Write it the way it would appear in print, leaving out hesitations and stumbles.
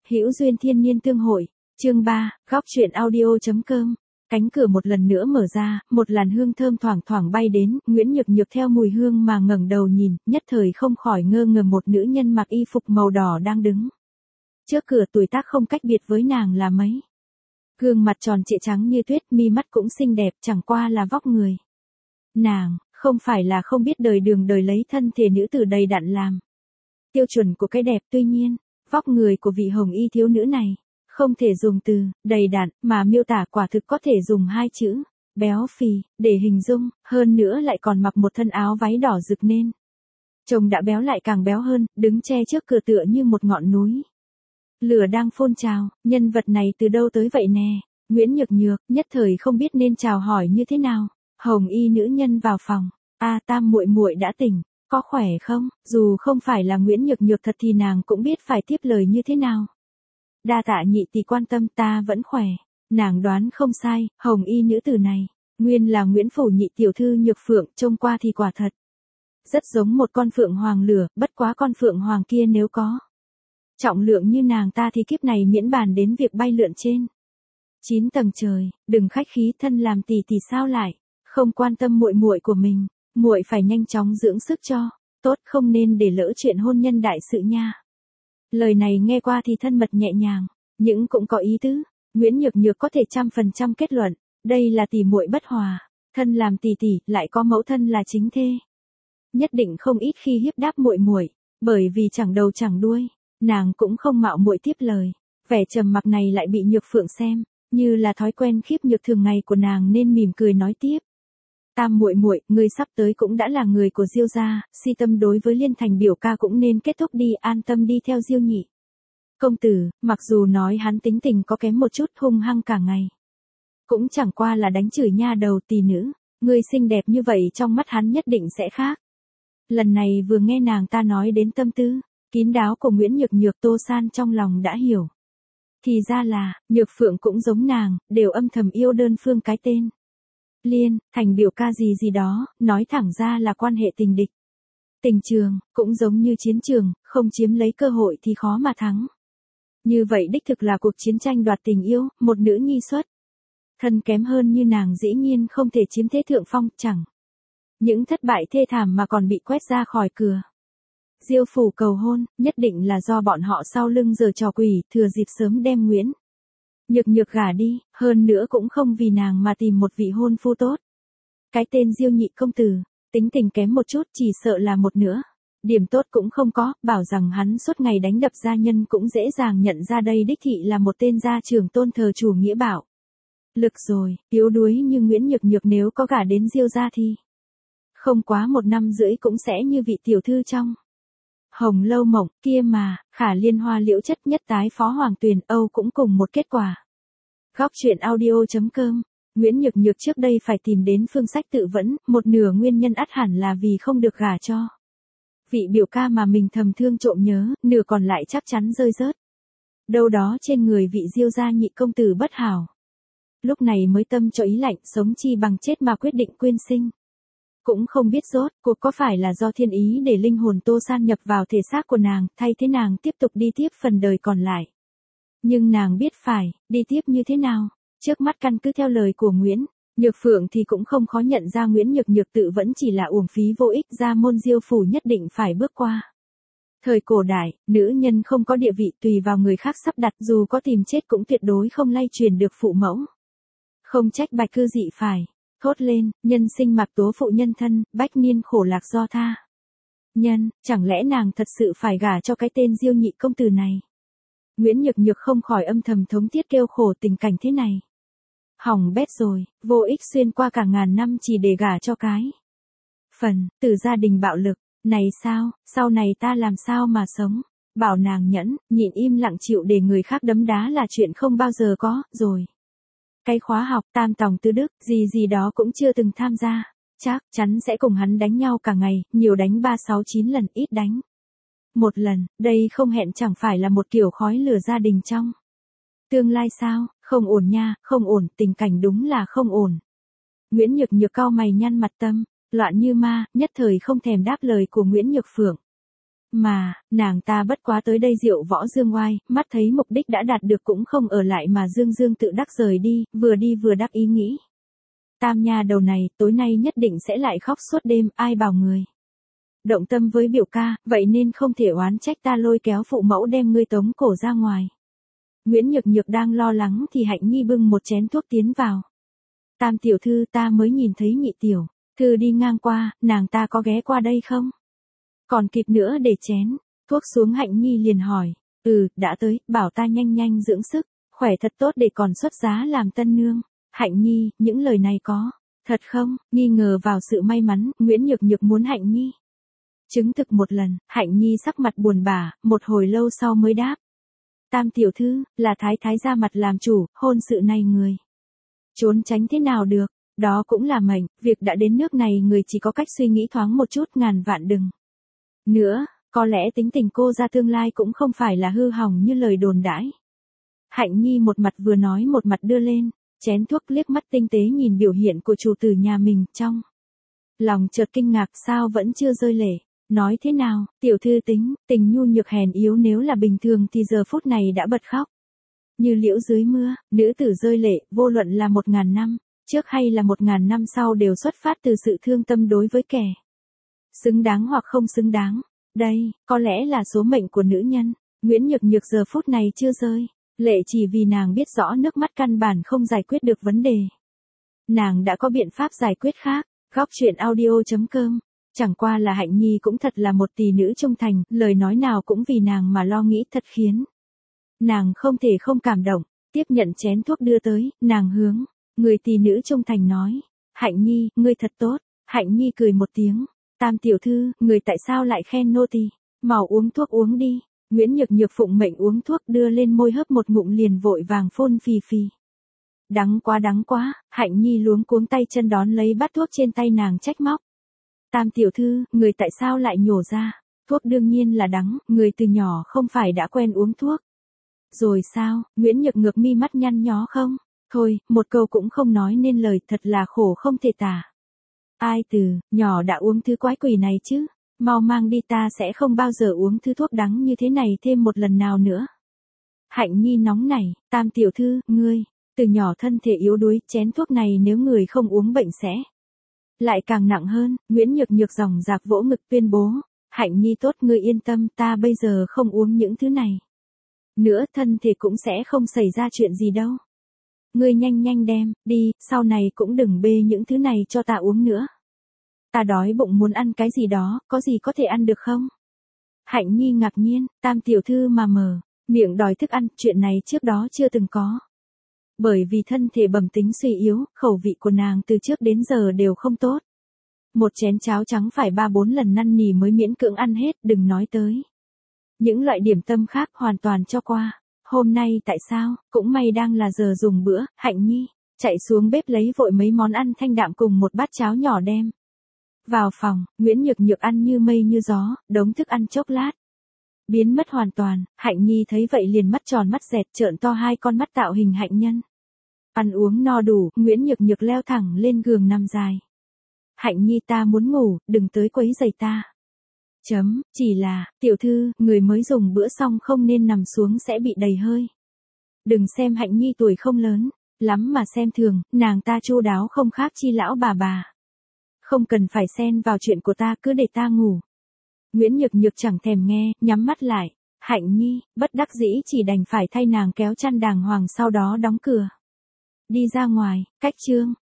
Hữu duyên thiên niên tương hội, chương 3, góc truyện audio.com. Cánh cửa một lần nữa mở ra, một làn hương thơm thoảng thoảng bay đến, Nguyễn Nhược Nhược theo mùi hương mà ngẩng đầu nhìn, nhất thời không khỏi ngơ ngơ một nữ nhân mặc y phục màu đỏ đang đứng. Trước cửa tuổi tác không cách biệt với nàng là mấy. Gương mặt tròn trịa trắng như tuyết, mi mắt cũng xinh đẹp, chẳng qua là vóc người. Nàng, không phải là không biết đời đường đời lấy thân thể nữ tử đầy đặn làm tiêu chuẩn của cái đẹp, tuy nhiên, vóc người của vị hồng y thiếu nữ này, không thể dùng từ đầy đặn mà miêu tả, quả thực có thể dùng hai chữ béo phì để hình dung, hơn nữa lại còn mặc một thân áo váy đỏ rực nên chồng đã béo lại càng béo hơn, đứng che trước cửa tựa như một ngọn núi lửa đang phun trào. Nhân vật này từ đâu tới vậy nè? Nguyễn Nhược Nhược nhất thời không biết nên chào hỏi như thế nào. Hồng y nữ nhân vào phòng. Tam muội muội đã tỉnh, có khỏe không? Dù không phải là Nguyễn Nhược Nhược thật thì nàng cũng biết phải tiếp lời như thế nào. Đa tạ nhị tỷ quan tâm, ta vẫn khỏe. Nàng đoán không sai, hồng y nữ tử này, nguyên là Nguyễn phủ nhị tiểu thư Nhược Phượng, trông qua thì quả thật rất giống một con phượng hoàng lửa, bất quá con phượng hoàng kia nếu có trọng lượng như nàng ta thì kiếp này miễn bàn đến việc bay lượn trên 9 tầng trời. Đừng khách khí, thân làm tỷ tỷ sao lại không quan tâm muội muội của mình, muội phải nhanh chóng dưỡng sức cho tốt, không nên để lỡ chuyện hôn nhân đại sự nha. Lời này nghe qua thì thân mật nhẹ nhàng, nhưng cũng có ý tứ. Nguyễn Nhược Nhược có thể 100% kết luận, đây là tỷ muội bất hòa, thân làm tỷ tỷ lại có mẫu thân là chính thê. Nhất định không ít khi hiếp đáp muội muội, bởi vì chẳng đầu chẳng đuôi, nàng cũng không mạo muội tiếp lời. Vẻ trầm mặc này lại bị Nhược Phượng xem như là thói quen khiếp nhược thường ngày của nàng nên mỉm cười nói tiếp. Tam muội muội, ngươi sắp tới cũng đã là người của Diêu gia, si tâm đối với Liên Thành biểu ca cũng nên kết thúc đi, an tâm đi theo Diêu nhị công tử. Mặc dù nói hắn tính tình có kém một chút, hung hăng cả ngày, cũng chẳng qua là đánh chửi nha đầu tỷ nữ, ngươi xinh đẹp như vậy trong mắt hắn nhất định sẽ khác. Lần này vừa nghe nàng ta nói đến tâm tư kín đáo của Nguyễn Nhược Nhược, Tô San trong lòng đã hiểu. Thì ra là, Nhược Phượng cũng giống nàng, đều âm thầm yêu đơn phương cái tên Liên Thành biểu ca gì gì đó, nói thẳng ra là quan hệ tình địch. Tình trường, cũng giống như chiến trường, không chiếm lấy cơ hội thì khó mà thắng. Như vậy đích thực là cuộc chiến tranh đoạt tình yêu, một nữ nhi xuất thân kém hơn như nàng dĩ nhiên không thể chiếm thế thượng phong, chẳng những thất bại thê thảm mà còn bị quét ra khỏi cửa Diêu phủ cầu hôn, nhất định là do bọn họ sau lưng giở trò quỷ, thừa dịp sớm đem Nguyễn Nhược Nhược gả đi, hơn nữa cũng không vì nàng mà tìm một vị hôn phu tốt. Cái tên Diêu nhị công tử, tính tình kém một chút, chỉ sợ là một nữa điểm tốt cũng không có, bảo rằng hắn suốt ngày đánh đập gia nhân cũng dễ dàng nhận ra đây đích thị là một tên gia trưởng tôn thờ chủ nghĩa bạo lực rồi. Yếu đuối như Nguyễn Nhược Nhược nếu có gả đến Diêu gia thì không quá 1 năm rưỡi cũng sẽ như vị tiểu thư trong Hồng Lâu Mộng kia mà. Khả Liên Hoa Liễu chất nhất tái phó Hoàng Tuyền Âu cũng cùng một kết quả. Góc truyện audio.com. Nguyễn Nhược Nhược trước đây phải tìm đến phương sách tự vẫn, một nửa nguyên nhân ắt hẳn là vì không được gả cho vị biểu ca mà mình thầm thương trộm nhớ, nửa còn lại chắc chắn rơi rớt đâu đó trên người vị Diêu gia nhị công tử bất hảo. Lúc này mới tâm cho ý lạnh, sống chi bằng chết mà quyết định quyên sinh. Cũng không biết rốt cuộc có phải là do thiên ý để linh hồn Tô San nhập vào thể xác của nàng, thay thế nàng tiếp tục đi tiếp phần đời còn lại. Nhưng nàng biết phải đi tiếp như thế nào. Trước mắt căn cứ theo lời của Nguyễn Nhược Phượng thì cũng không khó nhận ra Nguyễn Nhược Nhược tự vẫn chỉ là uổng phí vô ích, gia môn Diêu phủ nhất định phải bước qua. Thời cổ đại, nữ nhân không có địa vị tùy vào người khác sắp đặt, dù có tìm chết cũng tuyệt đối không lay truyền được phụ mẫu. Không trách Bạch Cư Dị phải thốt lên, nhân sinh mặc tố phụ nhân thân, bách niên khổ lạc do tha nhân, chẳng lẽ nàng thật sự phải gả cho cái tên Diêu nhị công tử này? Nguyễn Nhược Nhược không khỏi âm thầm thống thiết kêu khổ, tình cảnh thế này hỏng bét rồi, vô ích xuyên qua cả ngàn năm chỉ để gả cho cái phần từ gia đình bạo lực này sao, sau này ta làm sao mà sống? Bảo nàng nhẫn, nhịn im lặng chịu để người khác đấm đá là chuyện không bao giờ có rồi. Cái khóa học tam tòng tứ đức, gì gì đó cũng chưa từng tham gia, chắc chắn sẽ cùng hắn đánh nhau cả ngày, nhiều đánh 3, 6, 9 lần, ít đánh 1 lần, đây không hẹn chẳng phải là một kiểu khói lửa gia đình trong tương lai sao? Không ổn nha, không ổn, tình cảnh đúng là không ổn. Nguyễn Nhược Nhược cau mày nhăn mặt, tâm loạn như ma, nhất thời không thèm đáp lời của Nguyễn Nhược Phượng, Mà, nàng ta bất quá tới đây diệu võ dương oai, mắt thấy mục đích đã đạt được cũng không ở lại mà dương dương tự đắc rời đi vừa đắc ý nghĩ. Tam nha đầu này, tối nay nhất định sẽ lại khóc suốt đêm, ai bảo người. Động tâm với biểu ca, vậy nên không thể oán trách ta lôi kéo phụ mẫu đem ngươi tống cổ ra ngoài. Nguyễn Nhược Nhược đang lo lắng thì Hạnh Nhi bưng một chén thuốc tiến vào. Tam tiểu thư, ta mới nhìn thấy nhị tiểu thư đi ngang qua, nàng ta có ghé qua đây không? Còn kịp nữa để chén thuốc xuống. Hạnh Nhi liền hỏi, đã tới, bảo ta nhanh nhanh dưỡng sức, khỏe thật tốt để còn xuất giá làm tân nương. Hạnh Nhi, những lời này có thật không? Nghi ngờ vào sự may mắn, Nguyễn Nhược Nhược muốn Hạnh Nhi chứng thực một lần. Hạnh Nhi sắc mặt buồn bã, một hồi lâu sau mới đáp. Tam tiểu thư, là thái thái ra mặt làm chủ, hôn sự này người trốn tránh thế nào được, đó cũng là mệnh, việc đã đến nước này người chỉ có cách suy nghĩ thoáng một chút, ngàn vạn đừng. Nữa, có lẽ tính tình cô ra tương lai cũng không phải là hư hỏng như lời đồn đãi. Hạnh Nhi một mặt vừa nói một mặt đưa lên chén thuốc, liếc mắt tinh tế nhìn biểu hiện của chủ tử nhà mình, trong lòng chợt kinh ngạc, sao vẫn chưa rơi lệ. Nói thế nào, tiểu thư tình nhu nhược hèn yếu, nếu là bình thường thì giờ phút này đã bật khóc. Như liễu dưới mưa, nữ tử rơi lệ, vô luận là 1000 năm trước hay là 1000 năm sau đều xuất phát từ sự thương tâm đối với kẻ xứng đáng hoặc không xứng đáng. Đây, có lẽ là số mệnh của nữ nhân. Nguyễn Nhược Nhược giờ phút này chưa rơi lệ chỉ vì nàng biết rõ nước mắt căn bản không giải quyết được vấn đề. Nàng đã có biện pháp giải quyết khác. Góc truyện audio.com. Chẳng qua là Hạnh Nhi cũng thật là một tỷ nữ trung thành, lời nói nào cũng vì nàng mà lo nghĩ, thật khiến nàng không thể không cảm động. Tiếp nhận chén thuốc đưa tới, nàng hướng người tỷ nữ trung thành nói, Hạnh Nhi, ngươi thật tốt. Hạnh Nhi cười một tiếng, Tam tiểu thư, người tại sao lại khen nô tỳ? Mau uống thuốc uống đi. Nguyễn Nhược Nhược phụng mệnh uống thuốc, đưa lên môi hớp một ngụm liền vội vàng phun phì phì. Đắng quá. Hạnh Nhi luống cuống tay chân đón lấy bát thuốc trên tay nàng trách móc. Tam tiểu thư, người tại sao lại nhổ ra? Thuốc đương nhiên là đắng, người từ nhỏ không phải đã quen uống thuốc. Rồi sao? Nguyễn Nhược Nhược mi mắt nhăn nhó không? Thôi, một câu cũng không nói nên lời, thật là khổ không thể tả. Ai từ nhỏ đã uống thứ quái quỷ này chứ? Mau mang đi, ta sẽ không bao giờ uống thứ thuốc đắng như thế này thêm một lần nào nữa. Hạnh Nhi nóng nảy, Tam tiểu thư, ngươi từ nhỏ thân thể yếu đuối, chén thuốc này nếu người không uống bệnh sẽ lại càng nặng hơn. Nguyễn Nhược Nhược dòng dạc vỗ ngực tuyên bố, Hạnh Nhi tốt, ngươi yên tâm, ta bây giờ không uống những thứ này nữa, thân thể cũng sẽ không xảy ra chuyện gì đâu. Ngươi nhanh đem đi, sau này cũng đừng bê những thứ này cho ta uống nữa. Ta đói bụng muốn ăn cái gì đó, có gì có thể ăn được không? Hạnh Nhi ngạc nhiên, Tam tiểu thư mà mở miệng đòi thức ăn, chuyện này trước đó chưa từng có. Bởi vì thân thể bẩm tính suy yếu, khẩu vị của nàng từ trước đến giờ đều không tốt. Một chén cháo trắng phải 3-4 lần năn nỉ mới miễn cưỡng ăn hết, đừng nói tới những loại điểm tâm khác, hoàn toàn cho qua. Hôm nay tại sao, cũng may đang là giờ dùng bữa, Hạnh Nhi chạy xuống bếp lấy vội mấy món ăn thanh đạm cùng một bát cháo nhỏ đem vào phòng. Nguyễn Nhược Nhược ăn như mây như gió, đống thức ăn chốc lát biến mất hoàn toàn. Hạnh Nhi thấy vậy liền mắt tròn mắt dẹt, trợn to hai con mắt tạo hình hạnh nhân. Ăn uống no đủ, Nguyễn Nhược Nhược leo thẳng lên giường nằm dài. Hạnh Nhi, ta muốn ngủ, đừng tới quấy rầy ta. Chỉ là, tiểu thư, người mới dùng bữa xong không nên nằm xuống sẽ bị đầy hơi. Đừng xem Hạnh Nhi tuổi không lớn lắm mà xem thường, nàng ta chu đáo không khác chi lão bà. Không cần phải xen vào chuyện của ta, cứ để ta ngủ. Nguyễn Nhược Nhược chẳng thèm nghe, nhắm mắt lại. Hạnh Nhi, bất đắc dĩ chỉ đành phải thay nàng kéo chăn đàng hoàng, sau đó đóng cửa. Đi ra ngoài, cách chương.